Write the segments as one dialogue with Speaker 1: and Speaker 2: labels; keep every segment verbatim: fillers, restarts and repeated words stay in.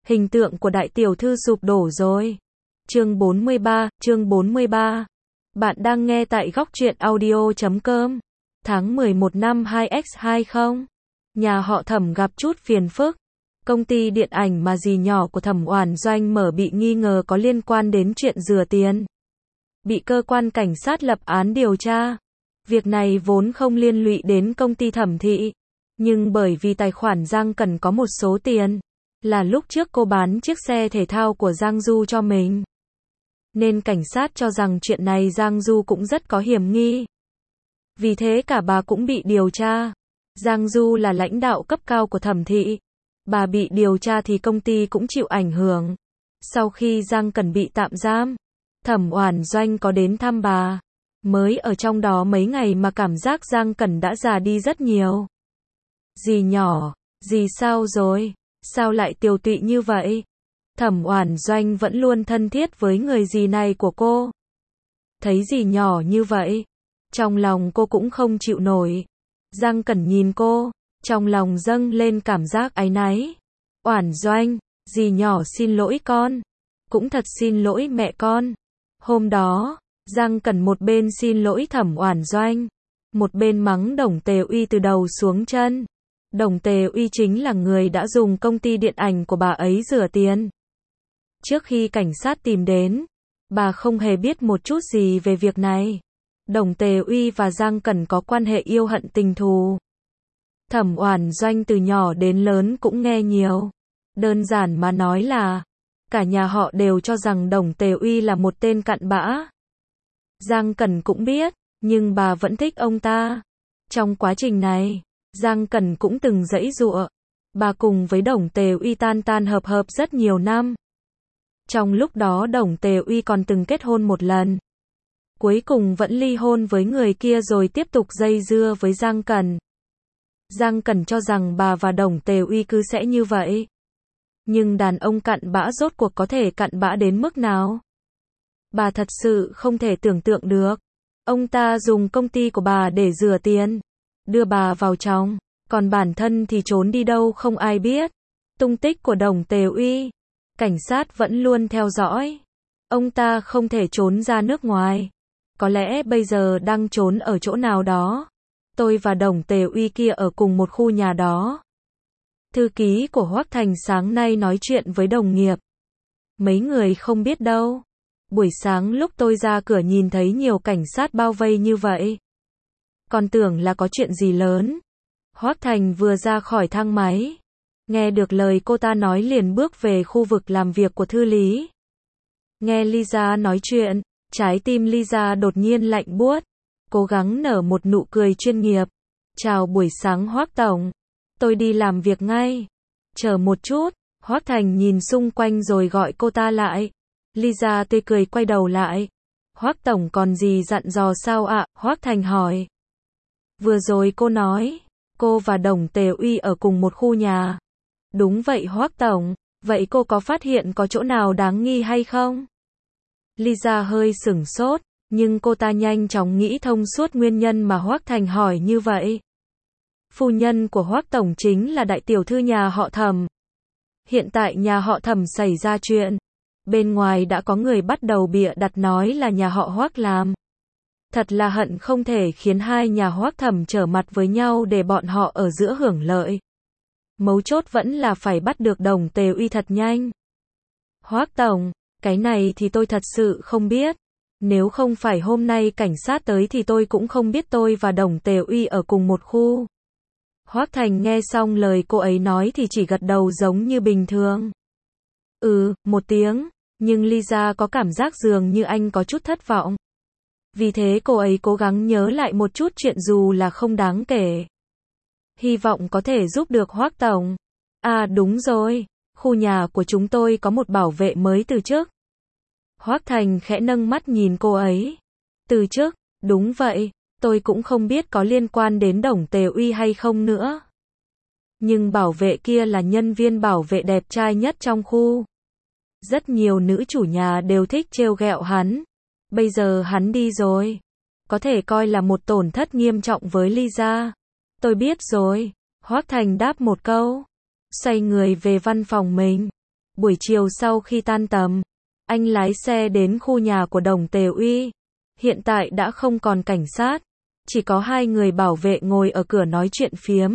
Speaker 1: Hình tượng của đại tiểu thư sụp đổ rồi. Chương bốn mươi ba, chương bốn mươi ba. Bạn đang nghe tại góc truyện audio chấm com. Tháng mười một năm hai không hai không. Nhà họ Thẩm gặp chút phiền phức. Công ty điện ảnh mà dì nhỏ của Thẩm Oản Doanh mở bị nghi ngờ có liên quan đến chuyện rửa tiền. Bị cơ quan cảnh sát lập án điều tra. Việc này vốn không liên lụy đến công ty Thẩm thị. Nhưng bởi vì tài khoản Giang cần có một số tiền. Là lúc trước cô bán chiếc xe thể thao của Giang Du cho mình. Nên cảnh sát cho rằng chuyện này Giang Du cũng rất có hiểm nghi. Vì thế cả bà cũng bị điều tra. Giang Du là lãnh đạo cấp cao của Thẩm thị. Bà bị điều tra thì công ty cũng chịu ảnh hưởng. Sau khi Giang Cần bị tạm giam, Thẩm Oản Doanh có đến thăm bà. Mới ở trong đó mấy ngày mà cảm giác Giang Cần đã già đi rất nhiều. Dì nhỏ, dì sao rồi? Sao lại tiều tụy như vậy? Thẩm Oản Doanh vẫn luôn thân thiết với người dì này của cô. Thấy dì nhỏ như vậy, trong lòng cô cũng không chịu nổi. Giang Cẩn nhìn cô, trong lòng dâng lên cảm giác áy náy. Oản Doanh, dì nhỏ xin lỗi con. Cũng thật xin lỗi mẹ con. Hôm đó, Giang Cẩn một bên xin lỗi Thẩm Oản Doanh, một bên mắng Đồng Tề Uy từ đầu xuống chân. Đồng Tề Uy chính là người đã dùng công ty điện ảnh của bà ấy rửa tiền. Trước khi cảnh sát tìm đến, bà không hề biết một chút gì về việc này. Đồng Tề Uy và Giang Cẩn có quan hệ yêu hận tình thù. Thẩm Oản Doanh từ nhỏ đến lớn cũng nghe nhiều. Đơn giản mà nói là, cả nhà họ đều cho rằng Đồng Tề Uy là một tên cặn bã. Giang Cẩn cũng biết, nhưng bà vẫn thích ông ta. Trong quá trình này, Giang Cẩn cũng từng giãy giụa. Bà cùng với Đồng Tề Uy tan tan hợp hợp rất nhiều năm. Trong lúc đó Đồng Tề Uy còn từng kết hôn một lần. Cuối cùng vẫn ly hôn với người kia rồi tiếp tục dây dưa với Giang Cẩn. Giang Cẩn cho rằng bà và Đồng Tề Uy cứ sẽ như vậy. Nhưng đàn ông cặn bã rốt cuộc có thể cặn bã đến mức nào? Bà thật sự không thể tưởng tượng được. Ông ta dùng công ty của bà để rửa tiền, đưa bà vào trong, còn bản thân thì trốn đi đâu không ai biết. Tung tích của Đồng Tề Uy, cảnh sát vẫn luôn theo dõi. Ông ta không thể trốn ra nước ngoài. Có lẽ bây giờ đang trốn ở chỗ nào đó. Tôi và Đồng Tề Uy kia ở cùng một khu nhà đó. Thư ký của Hoắc Thành sáng nay nói chuyện với đồng nghiệp. Mấy người không biết đâu. Buổi sáng lúc tôi ra cửa nhìn thấy nhiều cảnh sát bao vây như vậy. Còn tưởng là có chuyện gì lớn. Hoắc Thành vừa ra khỏi thang máy. Nghe được lời cô ta nói liền bước về khu vực làm việc của thư lý. Nghe Lisa nói chuyện, trái tim Lisa đột nhiên lạnh buốt. Cố gắng nở một nụ cười chuyên nghiệp. Chào buổi sáng Hoắc Tổng. Tôi đi làm việc ngay. Chờ một chút. Hoắc Thành nhìn xung quanh rồi gọi cô ta lại. Lisa tươi cười quay đầu lại. Hoắc Tổng còn gì dặn dò sao ạ? Hoắc Thành hỏi. Vừa rồi cô nói, cô và Đồng Tề Uy ở cùng một khu nhà. Đúng vậy Hoắc Tổng, vậy cô có phát hiện có chỗ nào đáng nghi hay không? Lisa hơi sửng sốt, nhưng cô ta nhanh chóng nghĩ thông suốt nguyên nhân mà Hoắc Thành hỏi như vậy. Phu nhân của Hoắc Tổng chính là đại tiểu thư nhà họ Thẩm. Hiện tại nhà họ Thẩm xảy ra chuyện. Bên ngoài đã có người bắt đầu bịa đặt nói là nhà họ Hoắc làm. Thật là hận không thể khiến hai nhà Hoắc Thẩm trở mặt với nhau để bọn họ ở giữa hưởng lợi. Mấu chốt vẫn là phải bắt được Đồng Tề Uy thật nhanh. Hoắc Tổng, cái này thì tôi thật sự không biết. Nếu không phải hôm nay cảnh sát tới thì tôi cũng không biết tôi và Đồng Tề Uy ở cùng một khu. Hoắc Thành nghe xong lời cô ấy nói thì chỉ gật đầu giống như bình thường. Ừ, một tiếng, nhưng Lisa có cảm giác dường như anh có chút thất vọng. Vì thế cô ấy cố gắng nhớ lại một chút chuyện dù là không đáng kể. Hy vọng có thể giúp được Hoắc Tổng. À đúng rồi, khu nhà của chúng tôi có một bảo vệ mới từ chức. Hoắc Thành khẽ nâng mắt nhìn cô ấy. Từ chức, đúng vậy, tôi cũng không biết có liên quan đến Đồng Tề Uy hay không nữa. Nhưng bảo vệ kia là nhân viên bảo vệ đẹp trai nhất trong khu. Rất nhiều nữ chủ nhà đều thích trêu ghẹo hắn. Bây giờ hắn đi rồi. Có thể coi là một tổn thất nghiêm trọng với Lisa. Tôi biết rồi. Hoắc Thành đáp một câu. Xoay người về văn phòng mình. Buổi chiều sau khi tan tầm, anh lái xe đến khu nhà của Đồng Tề Uy. Hiện tại đã không còn cảnh sát, chỉ có hai người bảo vệ ngồi ở cửa nói chuyện phiếm.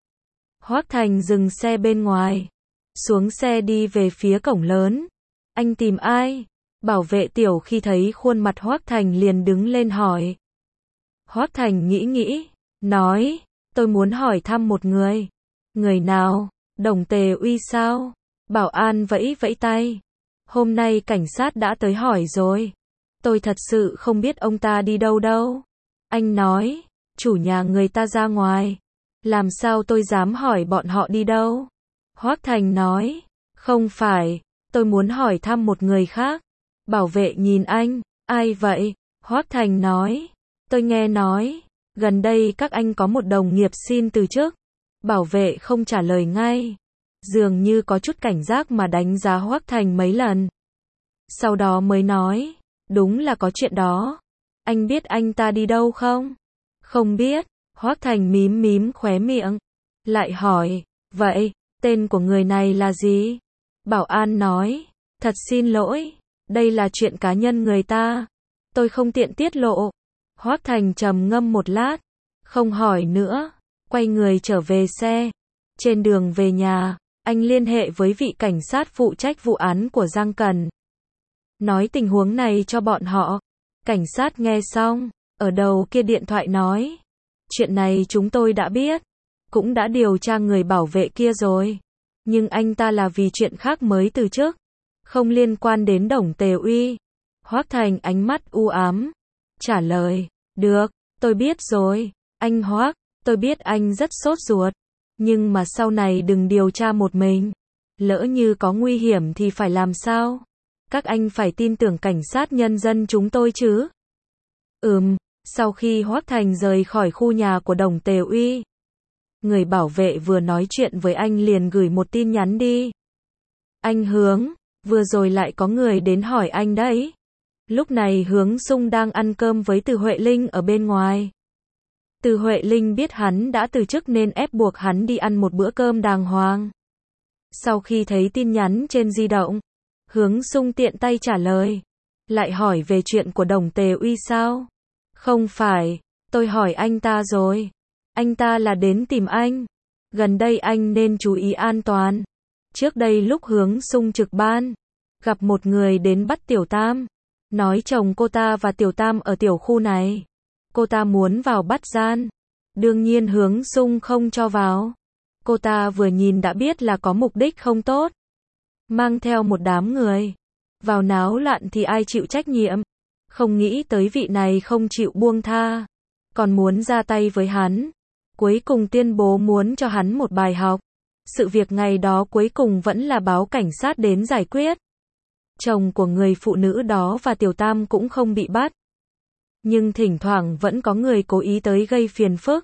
Speaker 1: Hoác Thành dừng xe bên ngoài, xuống xe đi về phía cổng lớn. Anh tìm ai? Bảo vệ Tiểu khi thấy khuôn mặt Hoác Thành liền đứng lên hỏi. Hoác Thành nghĩ nghĩ, nói, tôi muốn hỏi thăm một người. Người nào? Đồng Tề Uy sao? Bảo an vẫy vẫy tay. Hôm nay cảnh sát đã tới hỏi rồi. Tôi thật sự không biết ông ta đi đâu đâu. Anh nói, chủ nhà người ta ra ngoài. Làm sao tôi dám hỏi bọn họ đi đâu? Hoác Thành nói, không phải, tôi muốn hỏi thăm một người khác. Bảo vệ nhìn anh, ai vậy? Hoác Thành nói, tôi nghe nói, gần đây các anh có một đồng nghiệp xin từ chức. Bảo vệ không trả lời ngay, dường như có chút cảnh giác mà đánh giá Hoác Thành mấy lần. Sau đó mới nói, đúng là có chuyện đó. Anh biết anh ta đi đâu không? Không biết. Hoác Thành mím mím khóe miệng, lại hỏi, vậy, tên của người này là gì? Bảo an nói, thật xin lỗi, đây là chuyện cá nhân người ta, tôi không tiện tiết lộ. Hoác Thành trầm ngâm một lát, không hỏi nữa, quay người trở về xe. Trên đường về nhà, anh liên hệ với vị cảnh sát phụ trách vụ án của Giang Cần. Nói tình huống này cho bọn họ. Cảnh sát nghe xong, ở đầu kia điện thoại nói, chuyện này chúng tôi đã biết, cũng đã điều tra người bảo vệ kia rồi. Nhưng anh ta là vì chuyện khác mới từ chức, không liên quan đến Đồng Tề Uy. Hoác Thành ánh mắt u ám, trả lời, được, tôi biết rồi, anh Hoác, tôi biết anh rất sốt ruột, nhưng mà sau này đừng điều tra một mình. Lỡ như có nguy hiểm thì phải làm sao? Các anh phải tin tưởng cảnh sát nhân dân chúng tôi chứ. Ừm. Sau khi Hoác Thành rời khỏi khu nhà của Đồng Tề Uy, người bảo vệ vừa nói chuyện với anh liền gửi một tin nhắn đi. Anh Hướng, vừa rồi lại có người đến hỏi anh đấy. Lúc này Hướng Sung đang ăn cơm với Từ Huệ Linh ở bên ngoài. Từ Huệ Linh biết hắn đã từ chức nên ép buộc hắn đi ăn một bữa cơm đàng hoàng. Sau khi thấy tin nhắn trên di động, Hướng Sung tiện tay trả lời. Lại hỏi về chuyện của Đồng Tề Uy sao? Không phải, tôi hỏi anh ta rồi. Anh ta là đến tìm anh. Gần đây anh nên chú ý an toàn. Trước đây lúc Hướng Sung trực ban, gặp một người đến bắt Tiểu Tam. Nói chồng cô ta và Tiểu Tam ở tiểu khu này. Cô ta muốn vào bắt gian. Đương nhiên Hướng Sung không cho vào. Cô ta vừa nhìn đã biết là có mục đích không tốt. Mang theo một đám người. Vào náo loạn thì ai chịu trách nhiệm. Không nghĩ tới vị này không chịu buông tha, còn muốn ra tay với hắn. Cuối cùng tuyên bố muốn cho hắn một bài học. Sự việc ngày đó cuối cùng vẫn là báo cảnh sát đến giải quyết. Chồng của người phụ nữ đó và Tiểu Tam cũng không bị bắt. Nhưng thỉnh thoảng vẫn có người cố ý tới gây phiền phức.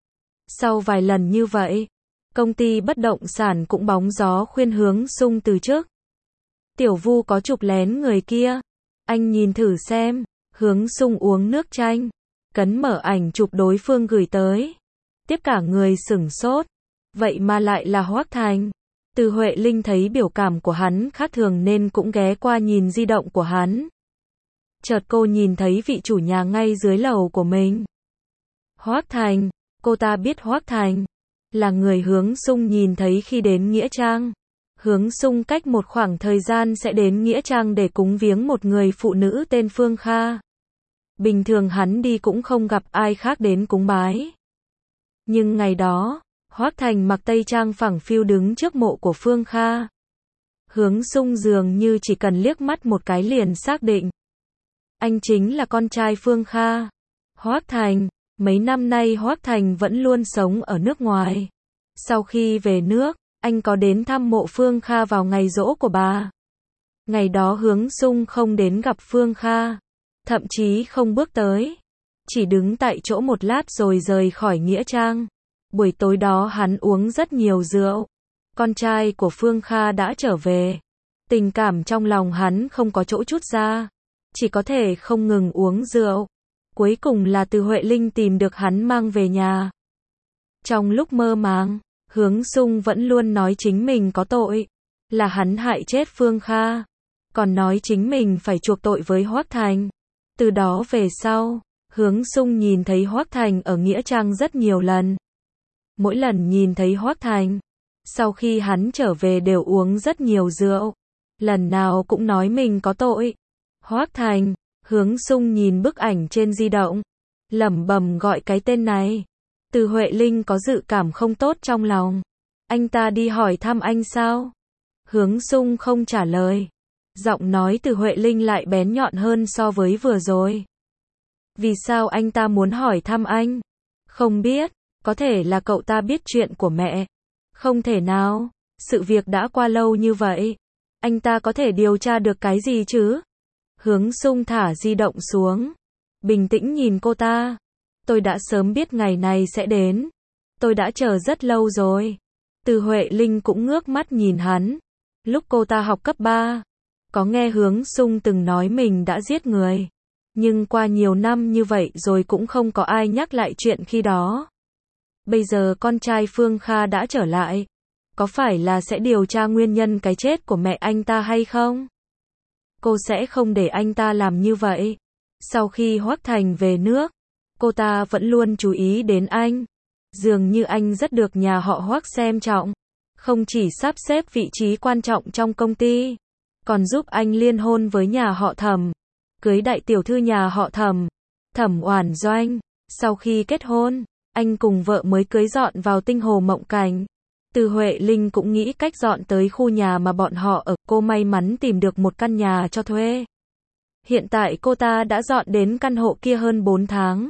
Speaker 1: Sau vài lần như vậy, công ty bất động sản cũng bóng gió khuyên Hướng Sung từ chức. Tiểu Vu có chụp lén người kia. Anh nhìn thử xem. Hướng Sung uống nước chanh, cấn mở ảnh chụp đối phương gửi tới. Tiếp cả người sửng sốt. Vậy mà lại là Hoác Thành. Từ Huệ Linh thấy biểu cảm của hắn khác thường nên cũng ghé qua nhìn di động của hắn. Chợt cô nhìn thấy vị chủ nhà ngay dưới lầu của mình. Hoác Thành. Cô ta biết Hoác Thành là người Hướng Sung nhìn thấy khi đến Nghĩa Trang. Hướng Sung cách một khoảng thời gian sẽ đến Nghĩa Trang để cúng viếng một người phụ nữ tên Phương Kha. Bình thường hắn đi cũng không gặp ai khác đến cúng bái. Nhưng ngày đó, Hoác Thành mặc tây trang phẳng phiu đứng trước mộ của Phương Kha. Hướng Sung dường như chỉ cần liếc mắt một cái liền xác định. Anh chính là con trai Phương Kha. Hoác Thành. Mấy năm nay Hoác Thành vẫn luôn sống ở nước ngoài. Sau khi về nước, anh có đến thăm mộ Phương Kha vào ngày giỗ của bà. Ngày đó Hướng Sung không đến gặp Phương Kha, thậm chí không bước tới, chỉ đứng tại chỗ một lát rồi rời khỏi Nghĩa Trang. Buổi tối đó hắn uống rất nhiều rượu. Con trai của Phương Kha đã trở về. Tình cảm trong lòng hắn không có chỗ trút ra, chỉ có thể không ngừng uống rượu. Cuối cùng là Từ Huệ Linh tìm được hắn mang về nhà. Trong lúc mơ màng, Hướng Sung vẫn luôn nói chính mình có tội. là hắn hại chết Phương Kha, còn nói chính mình phải chuộc tội với Hoắc Thành. Từ đó về sau, Hướng Xung nhìn thấy Hoắc Thành ở Nghĩa Trang rất nhiều lần. Mỗi lần nhìn thấy Hoắc Thành, sau khi hắn trở về đều uống rất nhiều rượu, lần nào cũng nói mình có tội. Hoắc Thành, Hướng Xung nhìn bức ảnh trên di động, lẩm bẩm gọi cái tên này. Từ Huệ Linh có dự cảm không tốt trong lòng. Anh ta đi hỏi thăm anh sao? Hướng Xung không trả lời. Giọng nói từ Huệ Linh lại bén nhọn hơn so với vừa rồi. Vì sao anh ta muốn hỏi thăm anh? Không biết, có thể là cậu ta biết chuyện của mẹ. Không thể nào, sự việc đã qua lâu như vậy. Anh ta có thể điều tra được cái gì chứ? Hướng Xung thả di động xuống, bình tĩnh nhìn cô ta. Tôi đã sớm biết ngày này sẽ đến. Tôi đã chờ rất lâu rồi. Từ Huệ Linh cũng ngước mắt nhìn hắn. Lúc cô ta học cấp ba, có nghe Hướng Xung từng nói mình đã giết người. Nhưng qua nhiều năm như vậy rồi cũng không có ai nhắc lại chuyện khi đó. Bây giờ con trai Phương Kha đã trở lại. Có phải là sẽ điều tra nguyên nhân cái chết của mẹ anh ta hay không? Cô sẽ không để anh ta làm như vậy. Sau khi Hoắc Thành về nước, cô ta vẫn luôn chú ý đến anh. Dường như anh rất được nhà họ Hoắc xem trọng. Không chỉ sắp xếp vị trí quan trọng trong công ty, còn giúp anh liên hôn với nhà họ Thẩm, cưới đại tiểu thư nhà họ Thẩm, Thẩm Oản Doanh. Sau khi kết hôn, anh cùng vợ mới cưới dọn vào Tinh Hồ Mộng Cảnh. Từ Huệ Linh cũng nghĩ cách dọn tới khu nhà mà bọn họ ở. Cô may mắn tìm được một căn nhà cho thuê. Hiện tại cô ta đã dọn đến căn hộ kia hơn bốn tháng.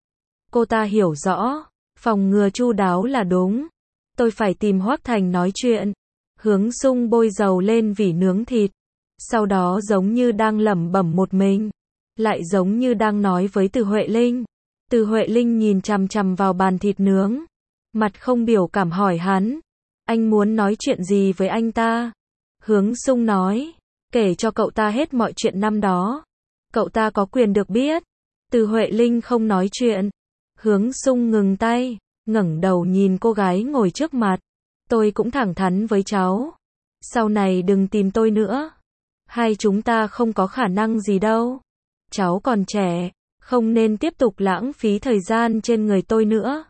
Speaker 1: Cô ta hiểu rõ, phòng ngừa chu đáo là đúng. Tôi phải tìm Hoắc Thành nói chuyện. Hướng Xung bôi dầu lên vỉ nướng thịt. Sau đó giống như đang lẩm bẩm một mình, lại giống như đang nói với Từ Huệ Linh. Từ Huệ Linh nhìn chằm chằm vào bàn thịt nướng, mặt không biểu cảm hỏi hắn. Anh muốn nói chuyện gì với anh ta? Hướng Xung nói, kể cho cậu ta hết mọi chuyện năm đó. Cậu ta có quyền được biết. Từ Huệ Linh không nói chuyện. Hướng Xung ngừng tay, ngẩng đầu nhìn cô gái ngồi trước mặt. Tôi cũng thẳng thắn với cháu. Sau này đừng tìm tôi nữa. Hai chúng ta không có khả năng gì đâu. Cháu còn trẻ, không nên tiếp tục lãng phí thời gian trên người tôi nữa.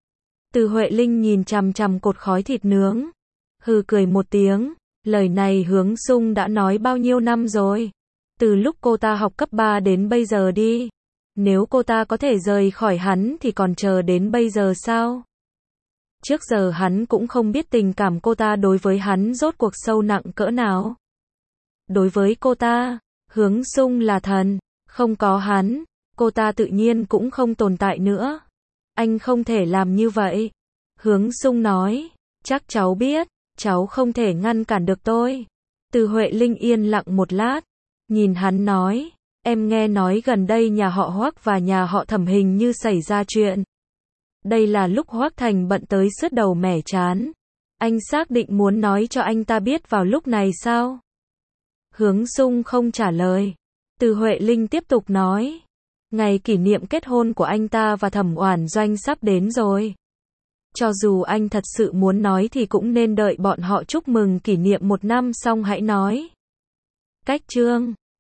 Speaker 1: Từ Huệ Linh nhìn chằm chằm cột khói thịt nướng, hừ cười một tiếng. Lời này Hướng Xung đã nói bao nhiêu năm rồi. Từ lúc cô ta học cấp ba đến bây giờ đi. Nếu cô ta có thể rời khỏi hắn thì còn chờ đến bây giờ sao? Trước giờ hắn cũng không biết tình cảm cô ta đối với hắn rốt cuộc sâu nặng cỡ nào. Đối với cô ta, Hướng Xung là thần. Không có hắn, cô ta tự nhiên cũng không tồn tại nữa. Anh không thể làm như vậy. Hướng Xung nói, chắc cháu biết, cháu không thể ngăn cản được tôi. Từ Huệ Linh yên lặng một lát, nhìn hắn nói, em nghe nói gần đây nhà họ Hoắc và nhà họ Thẩm hình như xảy ra chuyện. Đây là lúc Hoắc Thành bận tới sứt đầu mẻ trán. Anh xác định muốn nói cho anh ta biết vào lúc này sao? Hướng Xung không trả lời. Từ Huệ Linh tiếp tục nói, ngày kỷ niệm kết hôn của anh ta và Thẩm Oản Doanh sắp đến rồi. Cho dù anh thật sự muốn nói thì cũng nên đợi bọn họ chúc mừng kỷ niệm một năm xong hãy nói. Cách chương